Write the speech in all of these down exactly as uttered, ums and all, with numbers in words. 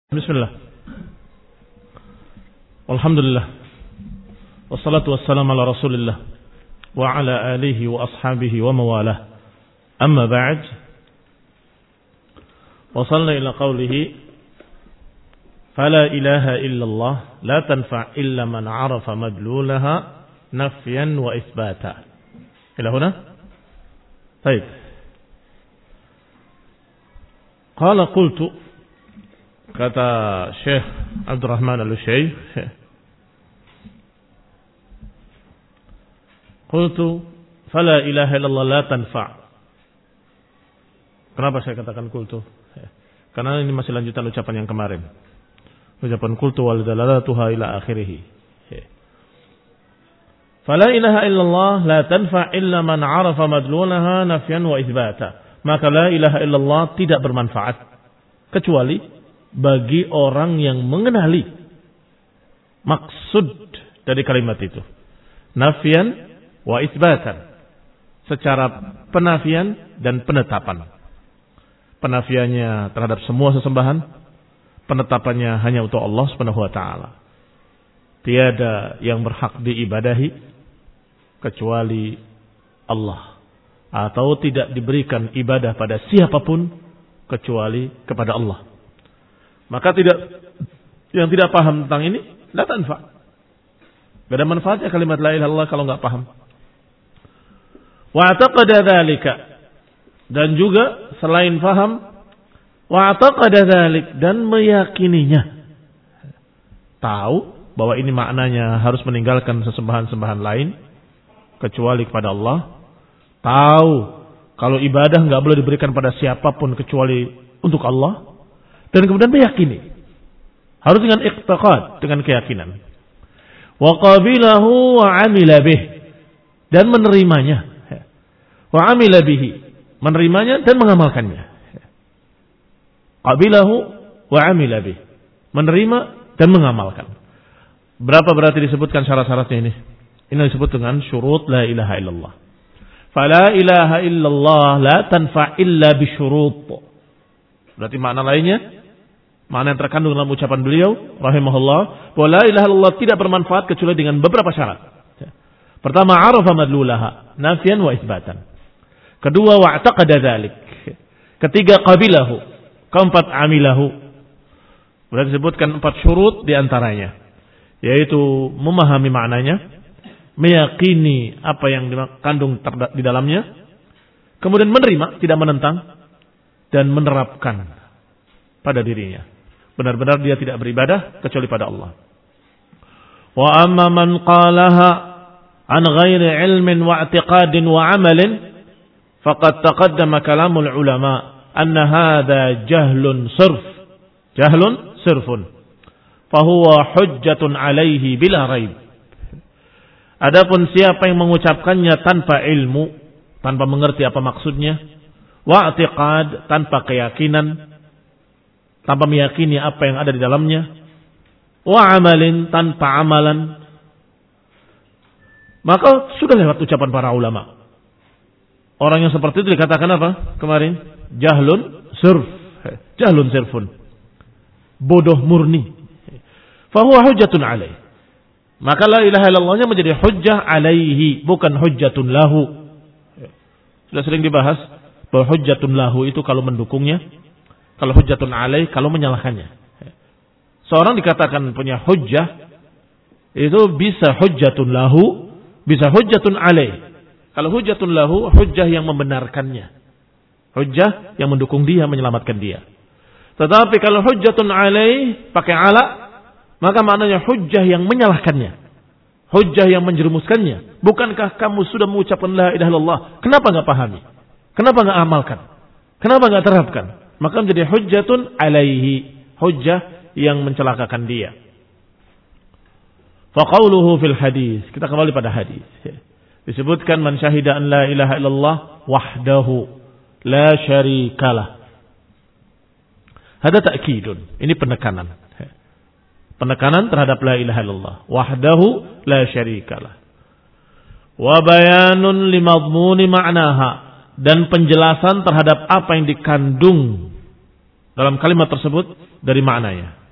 Bismillah. Alhamdulillah. Wassalatu wassalamu ala Rasulillah wa ala alihi wa ashabihi wa mawalah. Amma ba'd. Wasalna ila qawlihi fala ilaha illallah la tanfa' illa man 'arafa madlulaha nafyan wa isbata. Ila huna? Baik. Qala qultu, kata Syekh Abdurrahman Al-Utsyaikh, qultu fala ilaha illallah la tanfa'. Kenapa saya katakan qultu? Karena ini masih lanjutan ucapan yang kemarin. Ucapan qultu wal dalalatuha ila akhirih. Fala ilaha illallah la tanfa' illa man 'arafa madlulaha nafyan wa itsbata. Maka la ilaha illallah tidak bermanfaat kecuali bagi orang yang mengenali maksud dari kalimat itu. Nafyan wa isbatan. Secara penafian dan penetapan. Penafiannya terhadap semua sesembahan, penetapannya hanya untuk Allah Subhanahu wa taala. Tiada yang berhak diibadahi kecuali Allah, atau tidak diberikan ibadah pada siapapun kecuali kepada Allah. Maka tidak, yang tidak paham tentang ini, la tanfa'. Tidak ada manfaatnya kalimat la ilaha illallah kalau nggak paham. Wa ataqada dzalika, dan juga selain paham, wa ataqada dzalik, dan meyakininya. Tahu bahwa ini maknanya harus meninggalkan sesembahan-sembahan lain kecuali kepada Allah. Tahu kalau ibadah nggak boleh diberikan pada siapapun kecuali untuk Allah. Dan kemudian meyakini. Harus dengan iqtiqad, dengan keyakinan. Wa qabilahu wa amila bih, dan menerimanya. Wa amila bihi, menerimanya dan mengamalkannya. Qabilahu wa amila bih, menerima dan mengamalkan. Berapa berarti disebutkan syarat-syaratnya ini? Ini disebut dengan syurut la ilaha illallah. Fala ilaha illallah la tanfa' illa bisyurut. Berarti makna lainnya, makna yang terkandung dalam ucapan beliau rahimahullah, bahwa la ilaha illallah tidak bermanfaat kecuali dengan beberapa syarat. Pertama, arafa madlulaha nafyan wa isbatan. Kedua, wa'taqada dzalik. Ketiga, qabilahu. Keempat, amilahu. Berarti disebutkan empat syurut di antaranya, yaitu memahami maknanya, meyakini apa yang dikandung di dalamnya, kemudian menerima, tidak menentang, dan menerapkan pada dirinya. Benar-benar dia tidak beribadah kecuali pada Allah. Wa amma man qalaha an ghairi ilmin wa i'tiqadin wa amalin faqad taqaddama kalamul ulama anna hadha jahlun sirf. Jahlun sirfun. Fahuwa hujjatun alaihi bila raib. Adapun siapa yang mengucapkannya tanpa ilmu, tanpa mengerti apa maksudnya, wa i'tiqad, tanpa keyakinan, tanpa meyakini apa yang ada di dalamnya, wa amalin, tanpa amalan, maka sudah lewat ucapan para ulama. Orang yang seperti itu dikatakan apa kemarin? Jahlun sirf. Jahlun sirfun. Bodoh murni. Fahuwa hujjatun alaih. Maka la ilaha illallahnya menjadi hujjah alaihi, bukan hujjatun lahu. Sudah sering dibahas bahwa hujjatun lahu itu kalau mendukungnya, kalau hujjatun alaih kalau menyalahkannya. Seorang dikatakan punya hujjah, itu bisa hujjatun lahu, bisa hujjatun alaih. Kalau hujjatun lahu, hujjah yang membenarkannya, hujjah yang mendukung dia, menyelamatkan dia. Tetapi kalau hujjatun alaih pakai ala, maka maknanya hujjah yang menyalahkannya, hujjah yang menjerumuskannya. Bukankah kamu sudah mengucapkan la ilaha illallah? Kenapa enggak pahami? Kenapa enggak amalkan? Kenapa enggak terapkan? Maka menjadi hujjatun alaihi, hujjah yang mencelakakan dia. Fa qauluhu fil hadis, kita kembali pada hadis. Disebutkan man syahida an la ilaha illallah wahdahu la syarikalah. Hada ta'kidun, ini penekanan. Penekanan terhadap la ilaha illallah wahdahu la syarikalah. Wa bayanun limadmuni ma'naha, dan penjelasan terhadap apa yang dikandung dalam kalimat tersebut dari maknanya.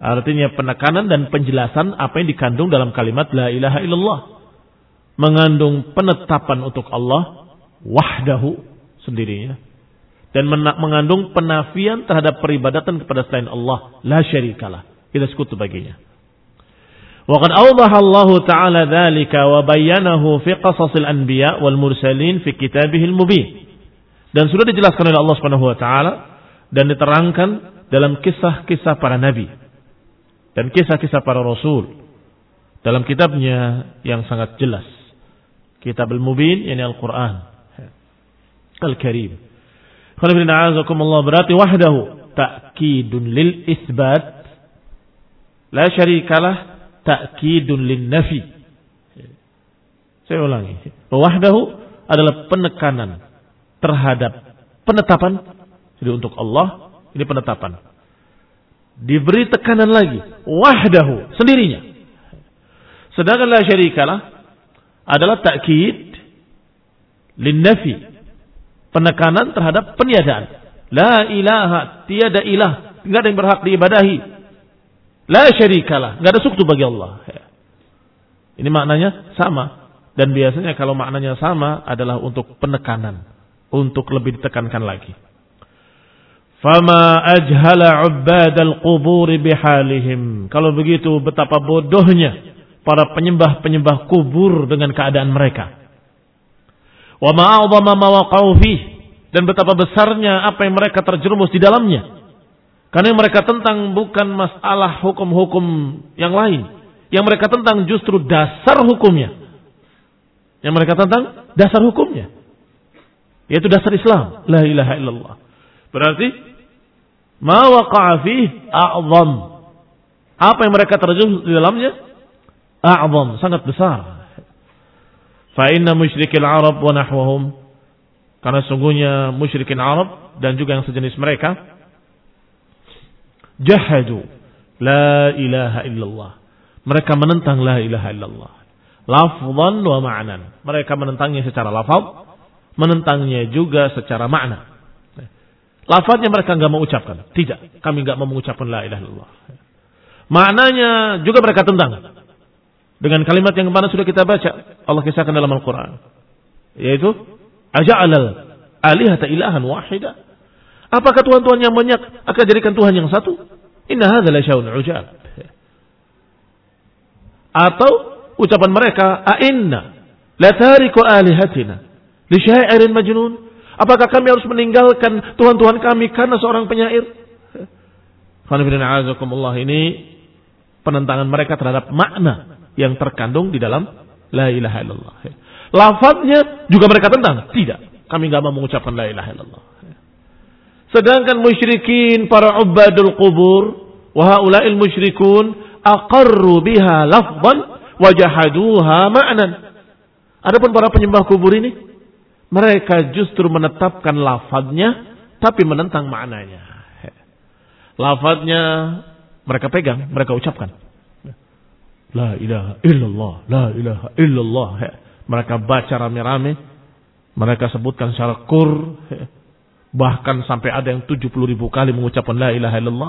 Artinya penekanan dan penjelasan apa yang dikandung dalam kalimat la ilaha illallah. Mengandung penetapan untuk Allah wahdahu sendirinya. Dan mengandung penafian terhadap peribadatan kepada selain Allah. La syarikalah. Tidak sekutu baginya. Wa qad awdaha Allah Ta'ala dzalika wa bayyanahu fi qasasil anbiya wal mursalin fi kitabihil mubin. Dan sudah dijelaskan oleh Allah Subhanahu wa taala dan diterangkan dalam kisah-kisah para nabi dan kisah-kisah para rasul dalam kitabnya yang sangat jelas. Kitabul Mubin, yakni Al-Qur'an Al-Karim. Khalifin a'azakumullah, berarti wahdahu ta'kidun lil isbat, la syarikalah ta'kidun lin nafi. Saya ulangi. Wahdahu adalah penekanan terhadap penetapan. Jadi untuk Allah ini penetapan. Diberi tekanan lagi wahdahu sendirinya. Sedangkan la syarikalah adalah ta'kid lin nafi, penekanan terhadap peniadaan. La ilaha, tiada ilah, enggak ada yang berhak diibadahi. La syarikalah, enggak ada sekutu bagi Allah. Ini maknanya sama, dan biasanya kalau maknanya sama adalah untuk penekanan, untuk lebih ditekankan lagi. Fama ajhala ubbadal qubur bihalihim. Kalau begitu betapa bodohnya para penyembah-penyembah kubur dengan keadaan mereka. Wa ma'a'zama ma waqa'u fih, dan betapa besarnya apa yang mereka terjerumus di dalamnya. Karena yang mereka tentang bukan masalah hukum-hukum yang lain. Yang mereka tentang justru dasar hukumnya. Yang mereka tentang dasar hukumnya, yaitu dasar Islam, la ilaha illallah. Berarti ma waqa'a fih a'zam, apa yang mereka terjerumus di dalamnya a'zam, sangat besar. Fa inna musyrikil Arab wa nahwahum, karena sungguhnya musyrikin Arab dan juga yang sejenis mereka, jahadu la ilaha illallah, mereka menentang la ilaha illallah lafzan wa ma'nan, mereka menentangnya secara lafaz, menentangnya juga secara makna. Lafaznya mereka enggak mau ucapkan, tidak, kami enggak mau mengucapkan la ilaha illallah. Maknanya juga mereka tentang dengan kalimat yang kemarin sudah kita baca, Allah kisahkan dalam Al-Quran, yaitu aja'alal alihata ilahan wahida, apakah Tuhan-Tuhan yang banyak akan jadikan Tuhan yang satu? Inna hadza la syai'un ujab. Atau ucapan mereka, a'inna la tariku alihatina li syai'irin majnun, apakah kami harus meninggalkan Tuhan-Tuhan kami karena seorang penyair? Alhamdulillah, ini penentangan mereka terhadap makna yang terkandung di dalam la ilaha illallah. Lafadznya juga mereka tentang, tidak, kami enggak mau mengucapkan la ilaha illallah. Sedangkan musyrikin, para ubadul qubur, wa haula'il musyrikun aqarru biha lafzan wa jahaduha ma'nan. Adapun para penyembah kubur ini, mereka justru menetapkan lafadznya tapi menentang maknanya. Lafadznya mereka pegang, mereka ucapkan, la ilaha illallah, la ilaha illallah. Mereka baca rame-rame, mereka sebutkan secara kur, bahkan sampai ada yang tujuh puluh ribu kali mengucapkan la ilaha illallah.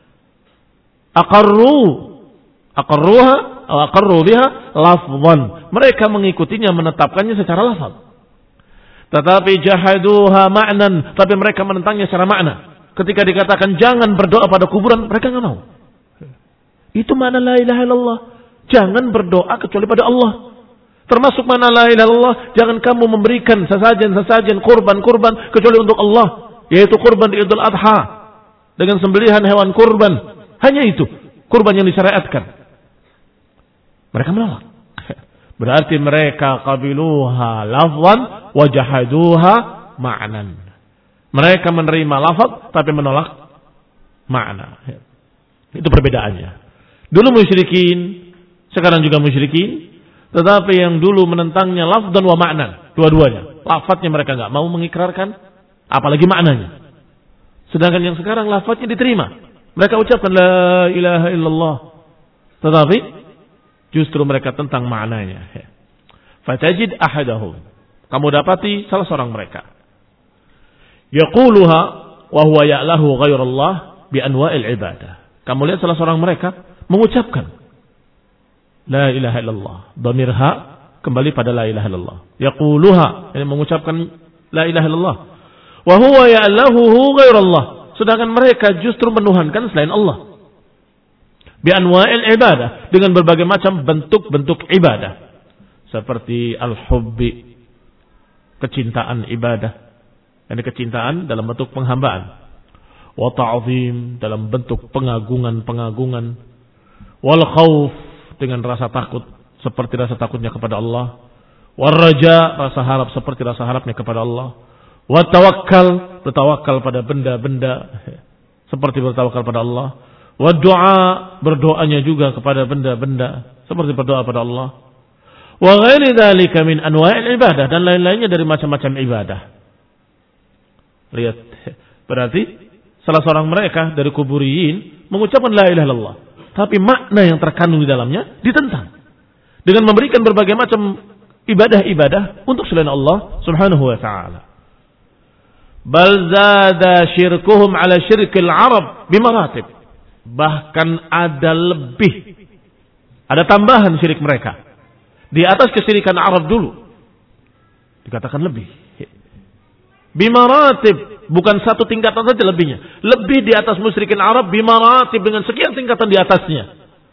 Aqarru, aqarruha, atau aqarru biha lafzan. Mereka mengikutinya, menetapkannya secara lafaz. Tetapi jahaduha ma'nan, tapi mereka menentangnya secara makna. Ketika dikatakan jangan berdoa pada kuburan, mereka enggak mau. Itu makna la ilaha illallah. Jangan berdoa kecuali pada Allah. Termasuk mana la ilaha illallah, jangan kamu memberikan sesajen-sesajen, kurban-kurban kecuali untuk Allah, yaitu kurban di Idul Adha dengan sembelihan hewan kurban. Hanya itu kurban yang disyariatkan. Mereka menolak. Berarti mereka qabiluha lafzan wa jahaduha ma'nan. Mereka menerima lafaz tapi menolak makna. Itu perbedaannya. Dulu musyrikin, sekarang juga musyrikin, tetapi yang dulu menentangnya lafzan wa ma'nan, dua-duanya. Lafaznya mereka enggak mau mengikrarkan, apalagi maknanya. Sedangkan yang sekarang lafaznya diterima. Mereka ucapkan la ilaha illallah, tetapi justru mereka tentang maknanya. Fatajid ahadahum, kamu dapati salah seorang mereka, yaquluha wa huwa ya'lahu ghairallah bi anwa'il ibadah. Kamu lihat salah seorang mereka mengucapkan la ilaha illallah. Dhamir ha kembali pada la ilaha illallah. Yaquluha, ini mengucapkan la ilaha illallah. Wa huwa ya'lahuhu ghairallah. Sedangkan mereka justru menuhankan selain Allah. Bi anwa'il ibadah, dengan berbagai macam bentuk-bentuk ibadah. Seperti al-hubbi, kecintaan ibadah. Ini kecintaan dalam bentuk penghambaan. Wa ta'zim, dalam bentuk pengagungan-pengagungan. Wal khauf, dengan rasa takut seperti rasa takutnya kepada Allah. War raja, rasa harap seperti rasa harapnya kepada Allah. Wa tawakkal, bertawakal pada benda-benda seperti bertawakal pada Allah. Wa du'a, berdoanya juga kepada benda-benda seperti berdoa pada Allah. Wa ghairi dzalika min anwa'il ibadah, dan lain-lainnya dari macam-macam ibadah. Lihat, berarti salah seorang mereka dari kuburiyin mengucapkan la ilaha illallah, tapi makna yang terkandung di dalamnya ditentang dengan memberikan berbagai macam ibadah-ibadah untuk selain Allah Subhanahu wa taala. Bal zada syirkuhum ala syirkil Arab bimaratib. Bahkan ada lebih, ada tambahan syirik mereka di atas kesyirikan Arab dulu. Dikatakan lebih. Bimaratib, bukan satu tingkatan saja lebihnya. Lebih di atas musyrikin Arab, bimaratib, dengan sekian tingkatan di atasnya.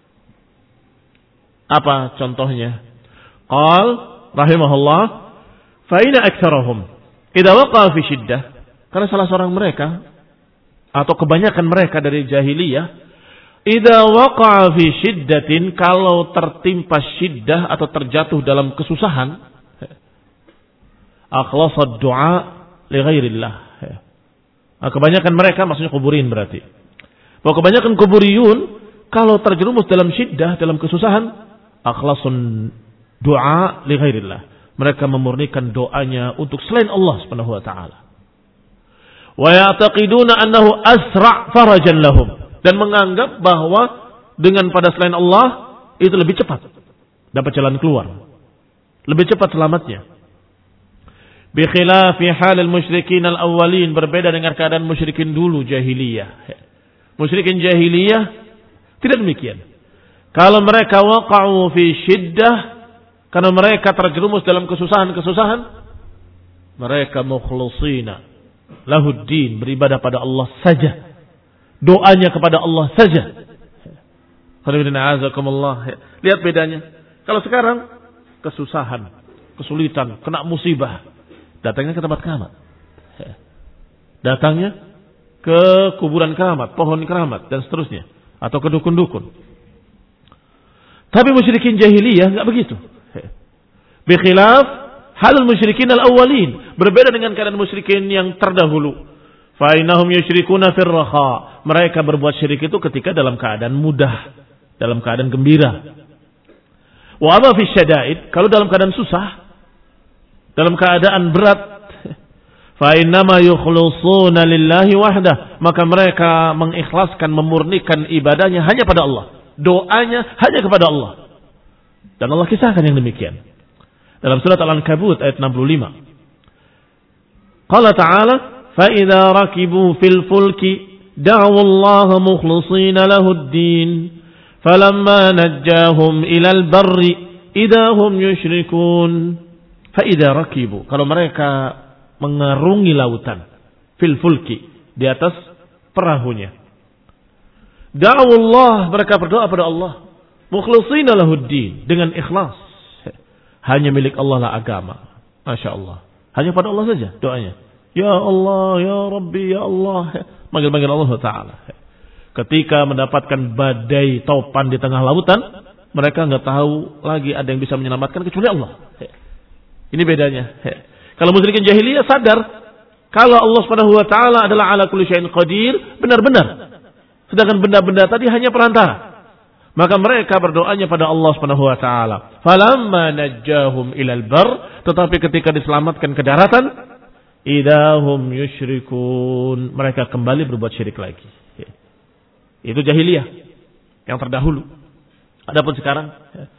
Apa contohnya? Qal rahimahullah, fa ina aktsarahum idza waqa'a fi syiddah. Karena salah seorang mereka atau kebanyakan mereka dari jahiliyah, idza waqa'a fi syiddatin, kalau tertimpa syiddah atau terjatuh dalam kesusahan, akhlasa du'a li ghairillah. Kebanyakan mereka, maksudnya kuburin berarti. Bahwa kebanyakan kuburiyun kalau terjerumus dalam syiddah, dalam kesusahan, akhlasun du'a li ghairillah. Mereka memurnikan doanya untuk selain Allah Subhanahu wa taala. Wa ya'taqiduna annahu asra' farajan lahum, dan menganggap bahwa dengan pada selain Allah itu lebih cepat dapat jalan keluar, lebih cepat selamatnya. Bi khilafi halil musyrikin al-awwalin, berbeda dengan keadaan musyrikin dulu jahiliyah. Musyrikin jahiliyah tidak demikian. Kalau mereka waqa'u fi syiddah, karena mereka terjerumus dalam kesusahan-kesusahan, mereka mukhlisina lahuddin, beribadah pada Allah saja, doanya kepada Allah saja. Lihat bedanya. Kalau sekarang kesusahan, kesulitan, kena musibah, datangnya ke tempat keramat, datangnya ke kuburan keramat, pohon keramat, dan seterusnya, atau ke dukun-dukun. Tapi musyrikin jahiliyah enggak begitu. Bi khilaf halul musyrikin al-awwalin, berbeda dengan keadaan musyrikin yang terdahulu. Fa innahum yusyrikuna fir raha, mereka berbuat syirik itu ketika dalam keadaan mudah, dalam keadaan gembira. Wa amma fi syada'id, kalau dalam keadaan susah, dalam keadaan berat, fa innama yukhlisuna lillahi wahdah, maka mereka mengikhlaskan, memurnikan ibadahnya hanya pada Allah, doanya hanya kepada Allah. Dan Allah kisahkan yang demikian dalam surat Al-Ankabut ayat enam puluh lima. Qala ta'ala, fa idza rakibu fil fulki da'u Allah mukhlishina lahud-din falamma najjahum ilal barri idza hum yusyrikun. Fa idza rakibu, kalau mereka mengarungi lautan, fil fulki, di atas perahunya, da'u Allah, mereka berdoa pada Allah, mukhlishina lahud-din, dengan ikhlas. Hanya milik Allah lah agama. Masya Allah. Hanya pada Allah saja doanya. Ya Allah, Ya Rabbi, Ya Allah. Manggil-manggil Allah Ta'ala. Ketika mendapatkan badai topan di tengah lautan, mereka nggak tahu lagi ada yang bisa menyelamatkan kecuali Allah. Ini bedanya. Kalau musyrikin jahiliyah sadar kalau Allah Subhanahu wa taala adalah ala kulli syai'in qadir, benar-benar. Sedangkan benda-benda tadi hanya perantara. Maka mereka berdoanya pada Allah Subhanahu wa taala. Falamma najjahum ilal bar, tetapi ketika diselamatkan ke daratan, idahum yusyrikun, mereka kembali berbuat syirik lagi. Itu jahiliyah yang terdahulu. Adapun sekarang,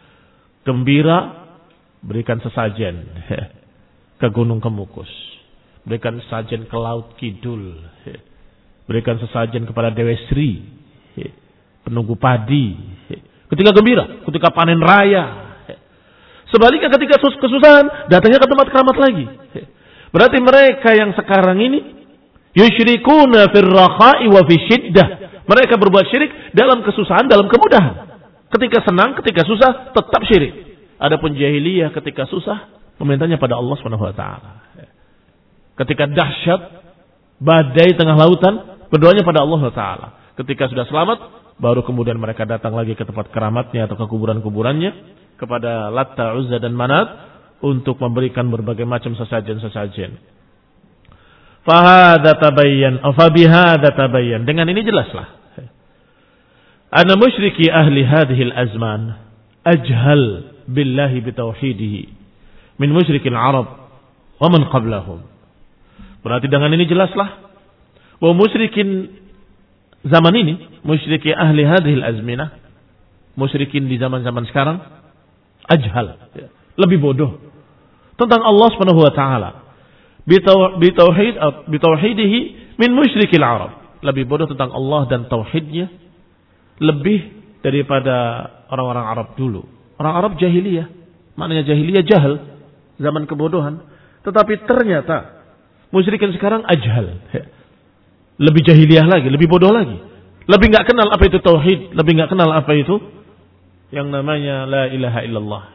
gembira, berikan sesajen ke Gunung Kemukus, berikan sesajen ke Laut Kidul, berikan sesajen kepada Dewi Sri, penunggu padi. Ketika gembira, ketika panen raya. Sebaliknya ketika kesusahan, datangnya ke tempat keramat lagi. Berarti mereka yang sekarang ini yusyrikuna fir rakha'i wa fi syiddah. Mereka berbuat syirik dalam kesusahan, dalam kemudahan. Ketika senang, ketika susah, tetap syirik. Adapun jahiliyah ketika susah, memintanya pada Allah Subhanahu wa taala. Ketika dahsyat, badai tengah lautan, berdoanya pada Allah Subhanahu wa taala. Ketika sudah selamat, baru kemudian mereka datang lagi ke tempat keramatnya atau ke kuburan-kuburannya, kepada Latta, Uzza dan Manat untuk memberikan berbagai macam sesajen-sesajen. Fahadha tabayyan, fa bihadha tabayyan. Dengan ini jelaslah. Anna musyriki ahli hadhihi al-azman ajhal billahi bitauhidihi min musyrikil Arab wa man qablahum. Berarti dengan ini jelaslah bahwa musyrikin zaman ini, musyriki ahli hadhihi al-azminah, musyrikin di zaman-zaman sekarang ajhal, lebih bodoh tentang Allah Subhanahu wa taala bitauhid bitauhidihi min musyrikil Arab, lebih bodoh tentang Allah dan tauhidnya lebih daripada orang-orang Arab dulu. Orang Arab jahiliyah, maknanya jahiliyah jahil, zaman kebodohan. Tetapi ternyata musyrikin sekarang ajhal, lebih jahiliyah lagi, lebih bodoh lagi, lebih nggak kenal apa itu tauhid, lebih nggak kenal apa itu yang namanya la ilaha illallah.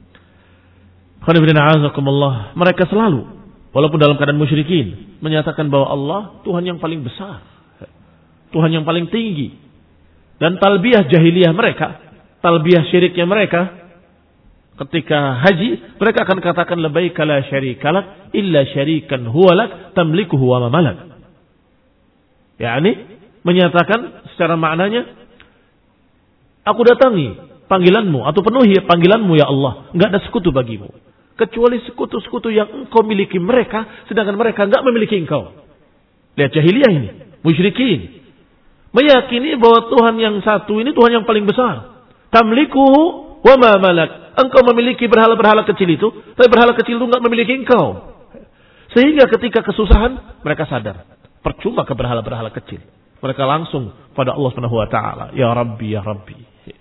Mereka selalu, walaupun dalam keadaan musyrikin, menyatakan bahwa Allah Tuhan yang paling besar, Tuhan yang paling tinggi. Dan talbiyah jahiliyah mereka, talbiyah syiriknya mereka, ketika haji, mereka akan katakan labbaika la syarikalak illa syarikan huwalak tamlikuhu wa mamalak. yakni menyatakan secara maknanya, aku datangi panggilanmu atau penuhi panggilanmu ya Allah, enggak ada sekutu bagimu kecuali sekutu-sekutu yang engkau miliki mereka, sedangkan mereka enggak memiliki engkau. Lihat jahiliyah ini, musyrikin meyakini bahwa Tuhan yang satu ini Tuhan yang paling besar. Tamlikuhu wa ma malak. Engkau memiliki berhala-berhala kecil itu, tapi berhala kecil itu enggak memiliki engkau. Sehingga ketika kesusahan mereka sadar, percuma ke berhala-berhala kecil. Mereka langsung pada Allah Subhanahu wa taala, ya Rabbi ya Rabbi.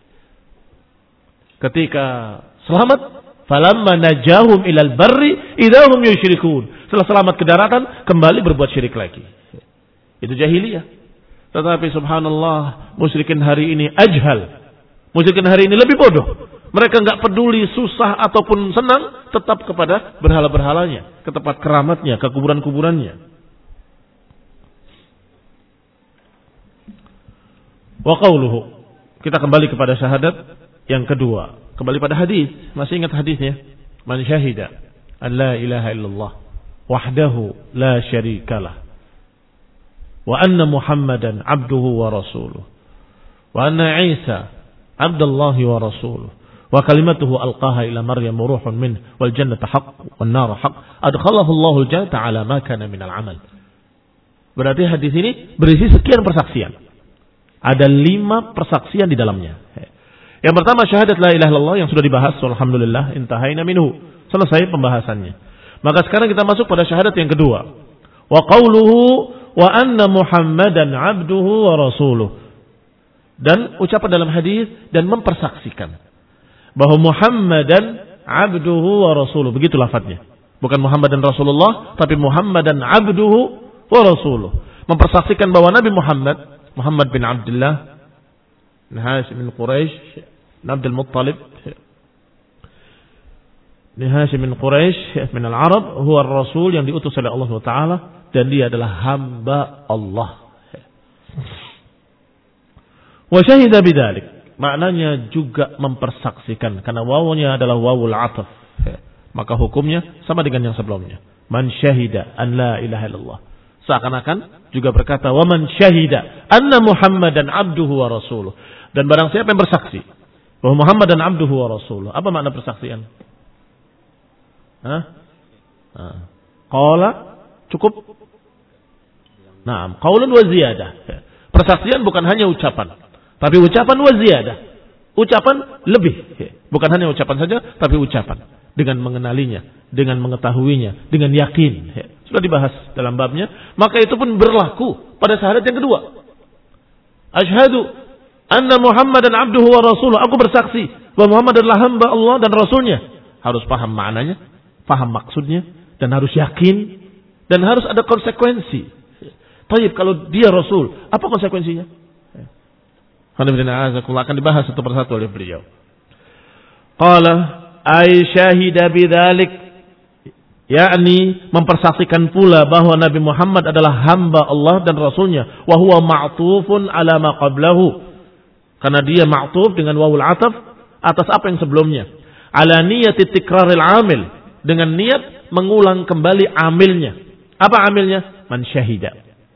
Ketika selamat, falamma najahum ilal barri idahum yusyrikun. Setelah selamat ke daratan, kembali berbuat syirik lagi. Itu jahiliyah. Tetapi subhanallah, musyrikin hari ini ajhal. Musyrikin hari ini lebih bodoh. Mereka enggak peduli susah ataupun senang, tetap kepada berhala-berhalanya, ke tempat keramatnya, ke kuburan-kuburannya. Wa qauluhu. Kita kembali kepada syahadat yang kedua. Kembali pada hadis. Masih ingat hadisnya? Man syahida an la ilaha illallah wahdahu la syarikalah wa anna Muhammadan abduhu wa rasuluh wa anna Isa abdullahi wa rasuluh wa kalimatuhu alqaha ila Maryam ruhun min wal jannatu haqq wan nar haqq adkhalahu Allahu al-jannata ala ma kana min al-amal. Berarti hadis ini berisi sekian persaksian. Ada lima persaksian di dalamnya. Yang pertama syahadat la ilaha illallah yang sudah dibahas, alhamdulillah intahaina minhu. Selesai pembahasannya. Maka sekarang kita masuk pada syahadat yang kedua. Wa qauluhu wa anna Muhammadan abduhu wa rasuluh. Dan ucapan dalam hadis dan mempersaksikan bahwa Muhammadan abduhu wa rasuluh. Begitu lafadznya. Bukan Muhammadan Rasulullah, tapi Muhammadan abduhu wa rasuluh. Mempersaksikan bahwa Nabi Muhammad, Muhammad bin Abdullah bin Hashim bin Quraisy bin Abdul Muttalib bin Hashim bin Quraisy min al-Arab, huwa ar-rasul yang diutus oleh Allah Subhanahu wa taala, dan dia adalah hamba Allah. Wa syahida bidzalik, maknanya juga mempersaksikan, karena wawunya adalah wawul ataf, maka hukumnya sama dengan yang sebelumnya. Man syahida an la ilaha illallah, seakan-akan juga berkata wa man syahida anna Muhammadan abduhu wa rasuluh, dan barang siapa yang bersaksi bahwa Muhammad dan abduhu wa rasuluh. Apa makna persaksian? Hah? Qala cukup? Naam, qaulun wa ziyadah. Persaksian bukan hanya ucapan, tapi ucapan wa ziyadah. Ucapan lebih, bukan hanya ucapan saja, tapi ucapan dengan mengenalinya, dengan mengetahuinya, dengan yakin. Sudah dibahas dalam babnya. Maka itu pun berlaku pada syahadat yang kedua. Asyhadu Anna Muhammadan abduhu wa rasuluh. Aku bersaksi bahwa Muhammad adalah hamba Allah dan Rasulnya. Harus paham maknanya, paham maksudnya, dan harus yakin, dan harus ada konsekuensi. Taib, kalau dia Rasul, apa konsekuensinya? Akan dibahas satu persatu oleh beliau. Qala ay syahida bidzalik, yakni mempersaksikan pula bahwa Nabi Muhammad adalah hamba Allah dan Rasulnya. Wa huwa ma'tufun ala ma qablahu, karena dia ma'tuf dengan wawul ataf atas apa yang sebelumnya. Ala niyati tikraril amil, dengan niat mengulang kembali amilnya. Apa amilnya? Man syahida.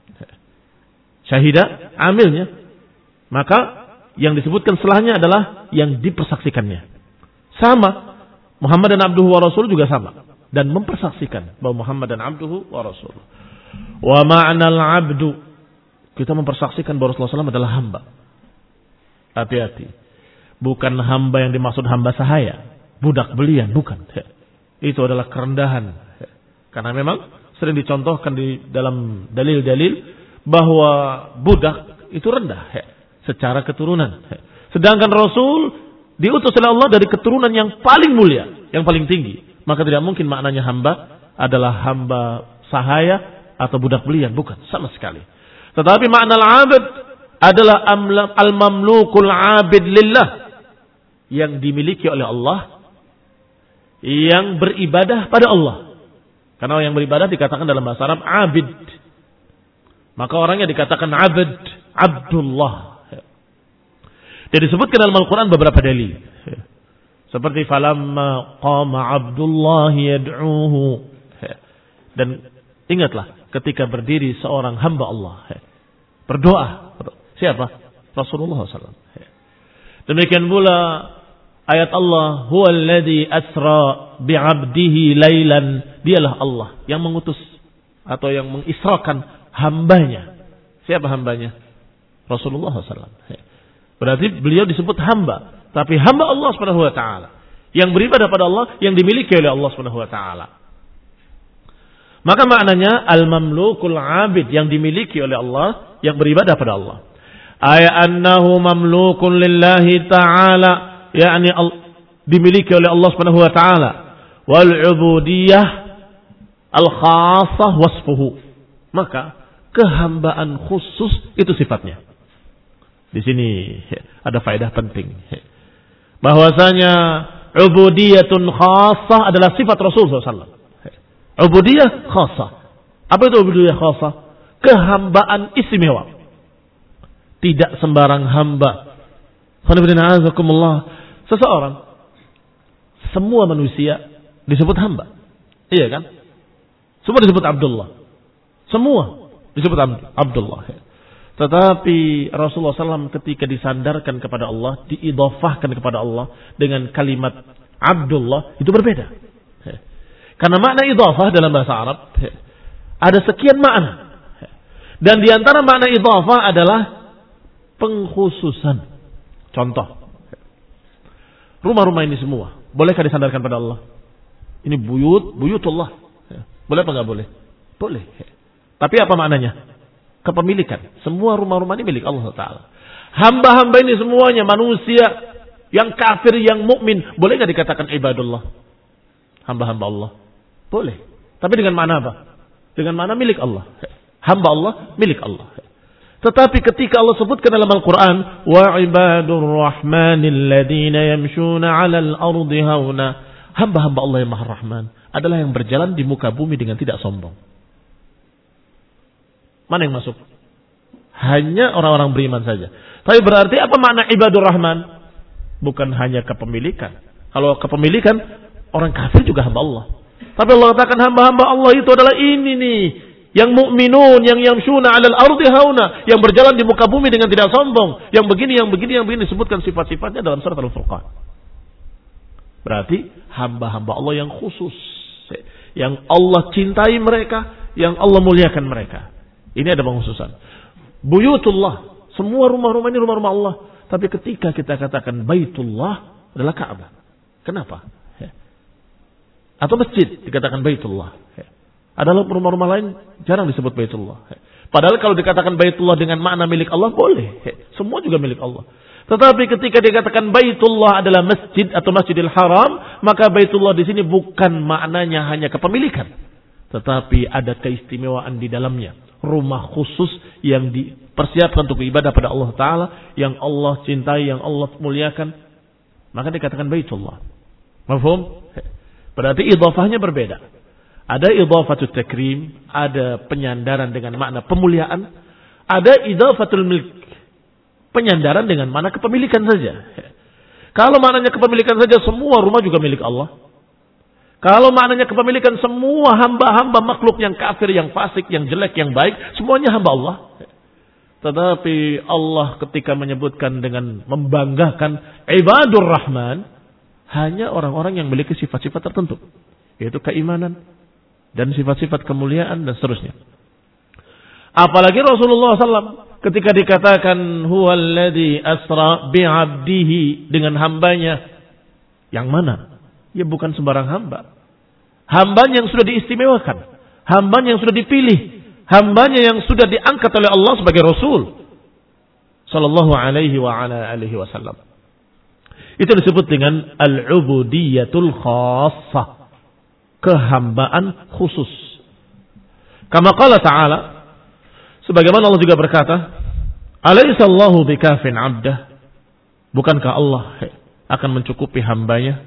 Syahida amilnya. Maka yang disebutkan setelahnya adalah yang dipersaksikannya. Sama, Muhammad dan abduhu wa rasul juga sama, dan mempersaksikan bahwa Muhammad dan abduhu wa rasul. Wa ma'nal abdu, kita mempersaksikan bahwa Rasulullah shallallahu alaihi wasallam adalah hamba. Hati-hati, bukan hamba yang dimaksud hamba sahaya, budak belian, bukan. Itu adalah kerendahan. Karena memang sering dicontohkan di dalam dalil-dalil bahwa budak itu rendah secara keturunan. Sedangkan Rasul diutus oleh Allah dari keturunan yang paling mulia, yang paling tinggi. Maka tidak mungkin maknanya hamba adalah hamba sahaya atau budak belian, bukan, sama sekali. Tetapi makna al-abd adalah al-mamlukul abid lillah, yang dimiliki oleh Allah, yang beribadah pada Allah. Karena yang beribadah dikatakan dalam bahasa Arab abid. Maka orangnya dikatakan abd, Abdullah. Dan disebutkan dalam Al-Quran beberapa dalil. Seperti falamma qama Abdullah yad'uhu. Dan ingatlah ketika berdiri seorang hamba Allah berdoa. Siapa? Rasulullah shallallahu alaihi wasallam. Demikian pula ayat Allah, huwallazi asra bi'abdihi lailan. Dialah Allah yang mengutus atau yang mengisrakan hambanya. Siapa hambanya? Rasulullah shallallahu alaihi wasallam. Berarti beliau disebut hamba, tapi hamba Allah subhanahu wa ta'ala, yang beribadah pada Allah, yang dimiliki oleh Allah subhanahu wa ta'ala. Maka maknanya al-mamlukul abid, yang dimiliki oleh Allah, yang beribadah pada Allah. Ay annahu mamlukun lillahi ta'ala, yakni dimiliki oleh Allah subhanahu wa ta'ala. Wal ubudiyah al-khassah wasfuhu. Maka kehambaan khusus itu sifatnya. Di sini ada faedah penting, bahwasanya ubudiyatun khassah adalah sifat Rasul sallallahu alaihi wasallam. Ubudiyah khassah. Apa itu ubudiyah khassah? Kehambaan istimewa. Tidak sembarang hamba. Seseorang, semua manusia disebut hamba. Iya kan? Semua disebut Abdullah. Semua disebut Abdullah. Tetapi Rasulullah shallallahu alaihi wasallam ketika disandarkan kepada Allah, diidhafahkan kepada Allah dengan kalimat Abdullah, itu berbeda. Karena makna idhafah dalam bahasa Arab ada sekian makna. Dan diantara makna idhafah adalah pengkhususan. Contoh, rumah-rumah ini semua, bolehkah disandarkan pada Allah? Ini buyut, buyutullah. Boleh apa enggak boleh? Boleh. Tapi apa maknanya? Kepemilikan. Semua rumah-rumah ini milik Allah Ta'ala. Hamba-hamba ini semuanya manusia, yang kafir, yang mukmin, boleh nggak dikatakan ibadullah? Hamba-hamba Allah. Boleh. Tapi dengan mana apa? Dengan mana milik Allah. Hamba Allah, milik Allah. Tetapi ketika Allah sebutkan dalam Al-Quran, wa ibadur rahmanil ladina yamshuna 'alal ardi hauna, hamba-hamba Allah yang Maha Rahman adalah yang berjalan di muka bumi dengan tidak sombong. Mana yang masuk? Hanya orang-orang beriman saja. Tapi berarti apa makna ibadur rahman? Bukan hanya kepemilikan. Kalau kepemilikan, orang kafir juga hamba Allah. Tapi Allah katakan hamba-hamba Allah itu adalah ini nih, yang mukminun, yang yamshuna 'alal ardi hauna, yang berjalan di muka bumi dengan tidak sombong, yang begini, yang begini, yang begini, disebutkan sifat-sifatnya dalam surat Al-Furqan. Berarti hamba-hamba Allah yang khusus, yang Allah cintai mereka, yang Allah muliakan mereka. Ini ada pengkhususan. Buyutullah, semua rumah-rumah ini rumah-rumah Allah. Tapi ketika kita katakan Baitullah adalah Ka'bah. Kenapa? Atau masjid dikatakan Baitullah. Adalah rumah-rumah lain jarang disebut Baitullah. Padahal kalau dikatakan Baitullah dengan makna milik Allah boleh. Semua juga milik Allah. Tetapi ketika dikatakan Baitullah adalah masjid atau Masjidil Haram, maka Baitullah di sini bukan maknanya hanya kepemilikan, tetapi ada keistimewaan di dalamnya. Rumah khusus yang dipersiapkan untuk ibadah pada Allah Ta'ala, yang Allah cintai, yang Allah muliakan, maka dikatakan Baitullah. Mafhum? Berarti idhafahnya berbeda. Ada idhafatut takrim, ada penyandaran dengan makna pemuliaan, ada idhafatul milk, penyandaran dengan makna kepemilikan saja. Kalau maknanya kepemilikan saja, semua rumah juga milik Allah. Kalau maknanya kepemilikan, semua hamba-hamba makhluk yang kafir, yang fasik, yang jelek, yang baik, semuanya hamba Allah. Tetapi Allah ketika menyebutkan dengan membanggakan ibadur rahman, hanya orang-orang yang memiliki sifat-sifat tertentu, yaitu keimanan dan sifat-sifat kemuliaan dan seterusnya. Apalagi Rasulullah sallallahu alaihi wasallam ketika dikatakan huwallazi asra bi'abdihi, dengan hambanya. Yang mana? Ya bukan sembarang hamba. Hambanya yang sudah diistimewakan, hambanya yang sudah dipilih, hambanya yang sudah diangkat oleh Allah sebagai Rasul sallallahu alaihi wa ala alihi wasallam. Itu disebut dengan al-ubudiyatul khassah, kehambaan khusus. Kama qala ta'ala, sebagaimana Allah juga berkata, alaysa Allahu bikafin 'abdah, bukankah Allah akan mencukupi hambanya?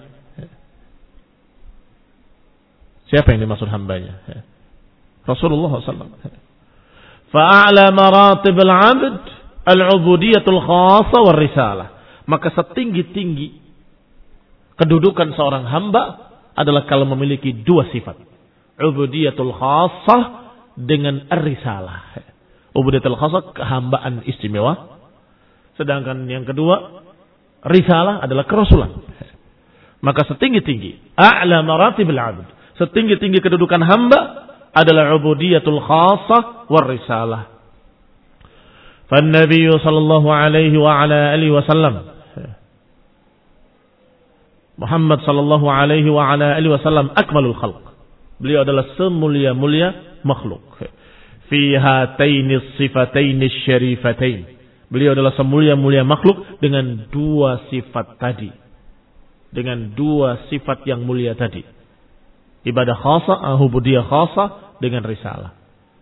Siapa yang dimaksud hambanya? Rasulullah sallallahu alaihi wasallam. Fa'a'la maratib al-'abd al-ubudiyatul khassah war risalah. Maka setinggi-tinggi kedudukan seorang hamba adalah kalau memiliki dua sifat. Ubudiyatul khassah dengan ar-risalah. Ubudiyatul khassah, kehambaan istimewa. Sedangkan yang kedua, risalah adalah kerasulan. Maka setinggi-tinggi a'la maratibul 'abd, setinggi-tinggi kedudukan hamba adalah ubudiyatul khassah war risalah. Fan Nabi sallallahu alaihi wa ala alihi wasallam, Muhammad sallallahu alaihi wa ala alihi wasallam akmalul khalq. Beliau adalah semulia-mulia makhluk. Fi hataini sifataini syarifatain. Beliau adalah semulia-mulia makhluk dengan dua sifat tadi. Dengan dua sifat yang mulia tadi. Ibadah khasah, ubudiyah khasah dengan risalah.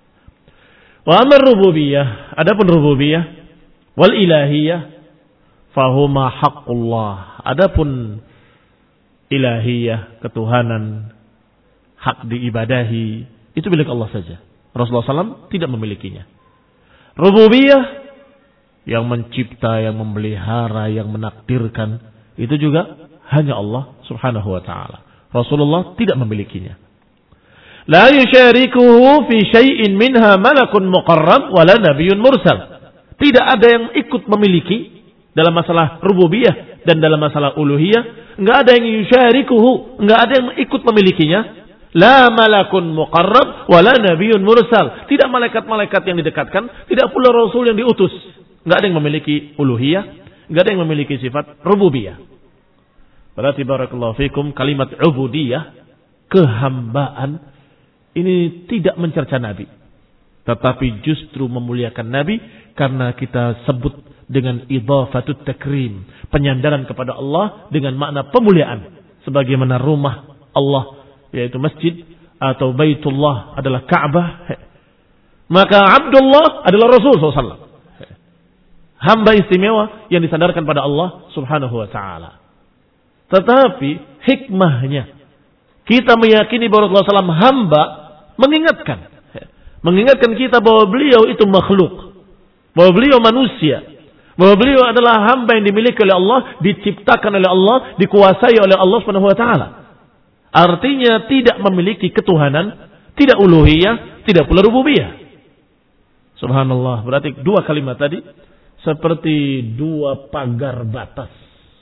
Wa amar rububiyah, adapun rububiyah wal ilahiyah fahuma haqqullah. Adapun ilahiyah, ketuhanan, hak diibadahi, itu milik Allah saja. Rasulullah sallallahu alaihi wasallam tidak memilikinya. Rububiyah, yang mencipta, yang memelihara, yang menakdirkan, itu juga hanya Allah subhanahu wa ta'ala. Rasulullah tidak memilikinya. La yusyarikuhu fi syai'in minha malakun muqarrab wala nabiyyun mursal. Tidak ada yang ikut memiliki dalam masalah rububiyah dan dalam masalah uluhiyah. Enggak ada yang yusyarikuhu, enggak ada yang ikut memilikinya. La malakun muqarrab wala nabiyyun mursal. Tidak malaikat-malaikat yang didekatkan, tidak pula rasul yang diutus. Enggak ada yang memiliki uluhiyah, enggak ada yang memiliki sifat rububiyah. Berarti barakallahu fikum, kalimat ubudiyah, kehambaan, ini tidak mencerca Nabi, tetapi justru memuliakan Nabi karena kita sebut dengan idhafatut takrim, penyandaran kepada Allah dengan makna pemuliaan, sebagaimana rumah Allah yaitu masjid atau Baitullah adalah Ka'bah, maka Abdullah adalah Rasul sallallahu alaihi wasallam, hamba istimewa yang disandarkan pada Allah subhanahu wa ta'ala. Tetapi hikmahnya kita meyakini bahwa Rasulullah sallallahu alaihi wasallam hamba, mengingatkan mengingatkan kita bahwa beliau itu makhluk, bahwa beliau manusia, bahwa beliau adalah hamba yang dimiliki oleh Allah, diciptakan oleh Allah, dikuasai oleh Allah subhanahu wa ta'ala. Artinya tidak memiliki ketuhanan, tidak uluhiyah, tidak pula rububiyah. Subhanallah. Berarti dua kalimat tadi seperti dua pagar batas.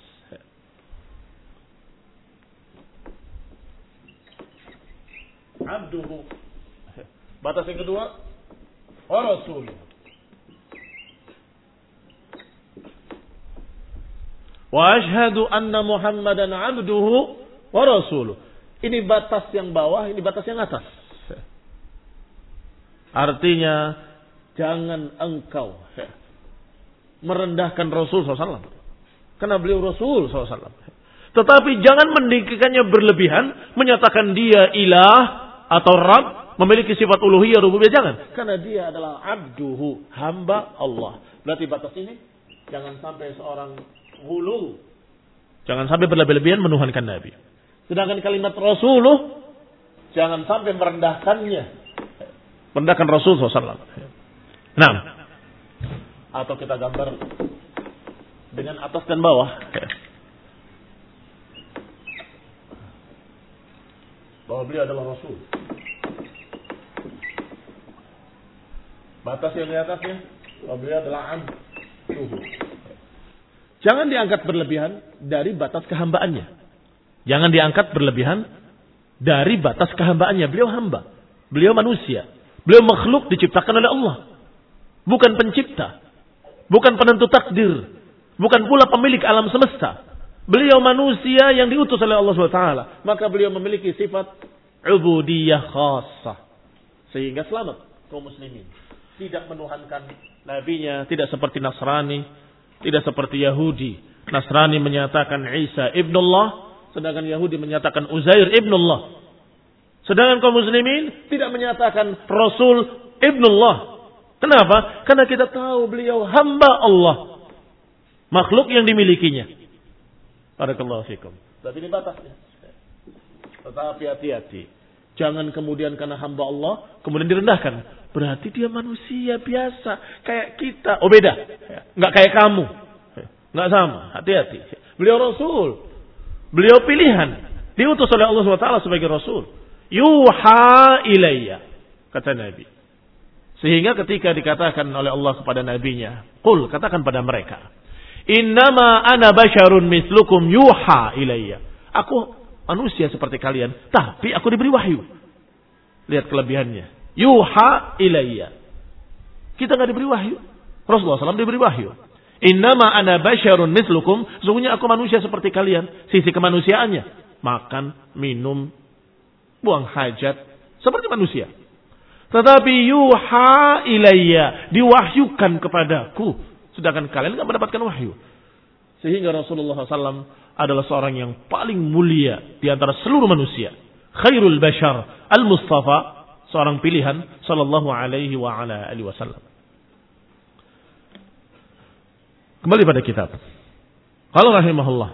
Abduhu. Batas yang kedua, wa rasul. Wa ashhadu anna Muhammadan abduhu wa rasuluh. Ini batas yang bawah, ini batas yang atas. Artinya jangan engkau merendahkan Rasul sallallahu alaihi wasallam. Karena beliau Rasul sallallahu alaihi wasallam. Tetapi jangan meninggikannya berlebihan, menyatakan dia ilah atau Rabb, memiliki sifat uluhiyah rububiyah, jangan. Karena dia adalah abduhu, hamba Allah. Berarti batas ini jangan sampai seorang ghulu, jangan sampai berlebih-lebihan menuhankan Nabi. Sedangkan kalimat Rasuluh jangan sampai merendahkannya, merendahkan Rasul sallallahu alaihi wasallam. Nah, atau kita gambar dengan atas dan bawah. Bahwa beliau adalah Rasul. Batas yang di atasnya, bahwa beliau adalah abduhu. Jangan diangkat berlebihan dari batas kehambaannya. Jangan diangkat berlebihan dari batas kehambaannya. Beliau hamba. Beliau manusia. Beliau makhluk diciptakan oleh Allah. Bukan pencipta. Bukan penentu takdir. Bukan pula pemilik alam semesta. Beliau manusia yang diutus oleh Allah subhanahu wa taala. Maka beliau memiliki sifat ubudiyah khasah. Sehingga selamat kaum muslimin. Tidak menuhankan nabinya. Tidak seperti Nasrani. Tidak seperti Yahudi. Nasrani menyatakan Isa ibnullah. Sedangkan Yahudi menyatakan Uzair ibnullah. Sedangkan kaum muslimin tidak menyatakan Rasul ibnullah. Kenapa? Karena kita tahu beliau hamba Allah. Makhluk yang dimilikinya. Barakallahu fikum. Tapi ini batasnya. Tetapi hati-hati. Jangan kemudian karena hamba Allah kemudian direndahkan. Berarti dia manusia biasa. Kayak kita. Oh beda. Nggak kayak kamu. Nggak sama. Hati-hati. Beliau Rasul. Beliau pilihan. Diutus oleh Allah subhanahu wa taala sebagai Rasul. Yuha ilayya. Kata Nabi. Sehingga ketika dikatakan oleh Allah kepada Nabinya. Qul. Katakan pada mereka. Innama ana basyarun mislukum yuha ilayya. Aku manusia seperti kalian. Tapi aku diberi wahyu. Lihat kelebihannya. Yuha ilayya. Kita nggak diberi wahyu. Rasulullah sallallahu alaihi wasallam diberi wahyu. Innama ana basyarun mislukum. Sesungguhnya aku manusia seperti kalian. Sisi kemanusiaannya. Makan, minum, buang hajat. Seperti manusia. Tetapi yuha ilayya. Diwahyukan kepadaku. Sedangkan kalian tidak mendapatkan wahyu. Sehingga Rasulullah sallallahu alaihi wasallam adalah seorang yang paling mulia di antara seluruh manusia. Khairul bashar al-Mustafa. Seorang pilihan sallallahu alaihi wa ala alihi wasallam. Kembali pada kitab. Qala rahimahullah.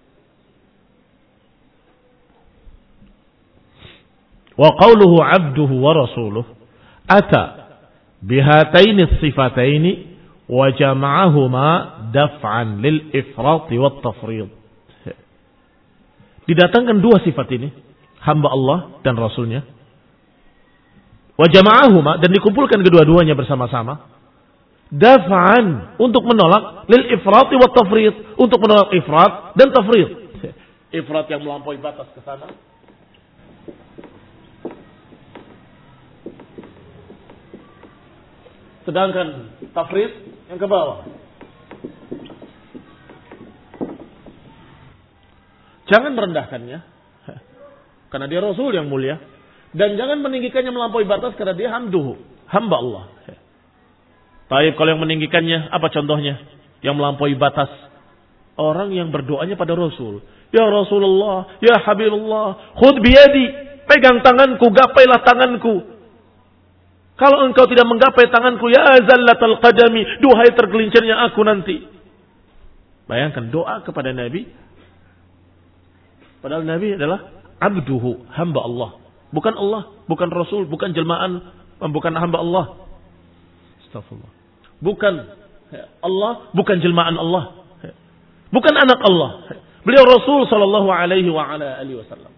Wa qawluhu abduhu wa rasuluh. Ata bihataini sifataini. Wa jama'ahuma daf'an lil ifrat wa tafrid. Didatangkan dua sifat ini, hamba Allah dan Rasulnya. Wa jama'ahuma, dan dikumpulkan kedua-duanya bersama-sama. Daf'an, untuk menolak lil ifrat wa tafrid, untuk menolak ifrat dan tafrid. Ifrat yang melampaui batas ke sana. Sedangkan tafrid yang ke bawah. Jangan merendahkannya. Karena dia Rasul yang mulia. Dan jangan meninggikannya melampaui batas karena dia hamduhu. Hamba Allah. Baik, kalau yang meninggikannya, apa contohnya? Yang melampaui batas. Orang yang berdoanya pada Rasul. Ya Rasulullah, ya Habibullah, khud biyadi. Pegang tanganku, gapailah tanganku. Kalau engkau tidak menggapai tanganku, ya zallatal qadami, duhai tergelincirnya aku nanti. Bayangkan doa kepada Nabi. Padahal Nabi adalah abduhu, hamba Allah. Bukan Allah, bukan Rasul, bukan jelmaan, bukan hamba Allah. Astagfirullah. Bukan Allah, bukan jelmaan Allah. Bukan anak Allah. Beliau Rasul sallallahu alaihi wa ala alihi wasallam.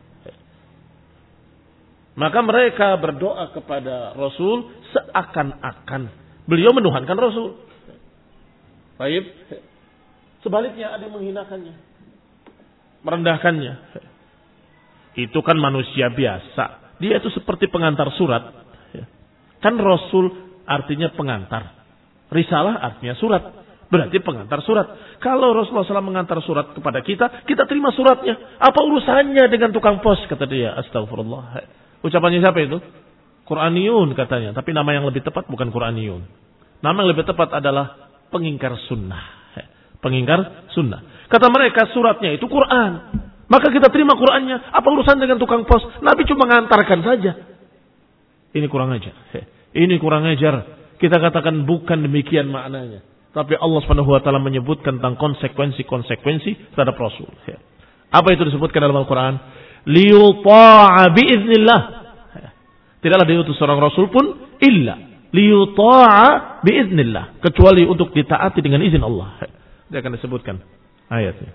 Maka mereka berdoa kepada Rasul seakan-akan beliau menuhankan Rasul. Baik. Sebaliknya ada yang menghinakannya, merendahkannya. Itu kan manusia biasa. Dia itu seperti pengantar surat. Kan Rasul artinya pengantar. Risalah artinya surat. Berarti pengantar surat. Kalau Rasulullah shallallahu alaihi wasallam mengantar surat kepada kita, kita terima suratnya. Apa urusannya dengan tukang pos? Kata dia. Astagfirullah. Ucapannya siapa itu? Quraniyun katanya. Tapi nama yang lebih tepat bukan Quraniyun. Nama yang lebih tepat adalah pengingkar sunnah. Pengingkar sunnah. Kata mereka suratnya itu Quran. Maka kita terima Qurannya. Apa urusan dengan tukang pos? Nabi cuma mengantarkan saja. Ini kurang ajar. Ini kurang ajar. Kita katakan bukan demikian maknanya. Tapi Allah Subhanahu wa taala menyebutkan tentang konsekuensi-konsekuensi terhadap Rasul. Apa itu disebutkan dalam Al-Quran? Liyuta'a biiznillah. Tidaklah diutus seorang Rasul pun illa liyuta'a biiznillah. Kecuali untuk ditaati dengan izin Allah. Dia akan disebutkan ayatnya.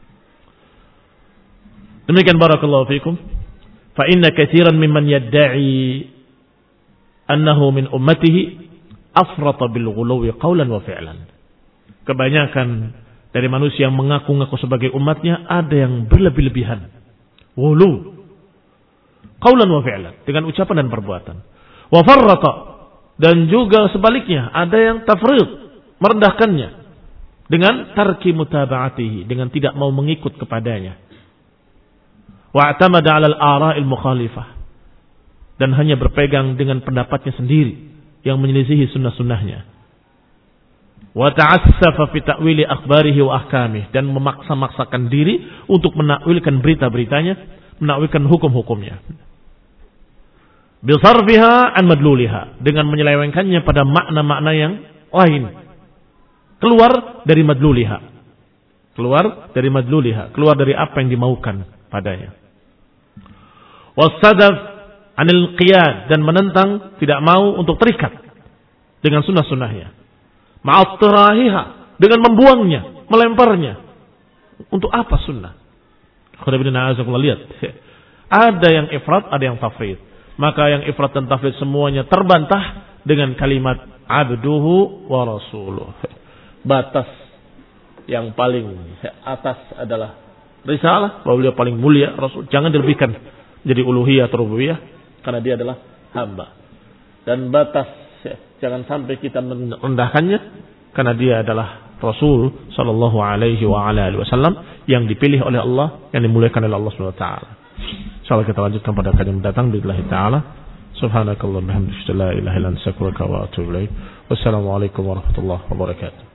Demikian barakallahu fikum. Fa inna katsiran mimman yadda'i annahu min ummatihi afrata bil ghuluwi qawlan wa fi'lan. Kebanyakan dari manusia yang mengaku-ngaku sebagai umatnya ada yang berlebih-lebihan. Ghulu. Qawlan wa fi'lan, dengan ucapan dan perbuatan. Wa farrata, dan juga sebaliknya ada yang tafrid, merendahkannya dengan tarki mutaba'atihi, dengan tidak mau mengikut kepadanya. Wa atamada 'ala al-ara'il mukhalifah, dan hanya berpegang dengan pendapatnya sendiri yang menyelisihi sunnah-sunnahnya. Wa ta'assafa fi ta'wili akhbarihi wa ahkamih, dan memaksa-maksakan diri untuk menakwilkan berita-beritanya, menakwilkan hukum-hukumnya. Bisarfiha an madluliha, dengan menyelewengkannya pada makna-makna yang lain. Keluar dari madluliha. Keluar dari madluliha, keluar dari apa yang dimaukan padanya. Wasadaf anil qiyad, dan menentang, tidak mau untuk terikat dengan sunnah-sunnahnya. Ma'attirahiha, dengan membuangnya, melemparnya. Untuk apa sunnah? Lihat, ada yang ifrat, ada yang tafrid. Maka yang ifrat dan tafrid semuanya terbantah dengan kalimat abduhu wa rasuluh. Batas yang paling atas adalah risalah, bahwa beliau paling mulia, Rasul. Jangan dilebihkan jadi uluhiyah atau rububiyah, karena dia adalah hamba. Dan batas, jangan sampai kita merendahkannya, karena dia adalah Rasul sallallahu alaihi wa ala alihi wasallam yang dipilih oleh Allah, yang dimuliakan oleh Allah Subhanahu wa taala. Insyaallah kita lanjutkan pada kali mendatang billahi taala. Subhanakallahumma wa bihamdika la ilaha illa anta astaghfiruka wa atubu ilaik. Wassalamualaikum warahmatullahi wabarakatuh.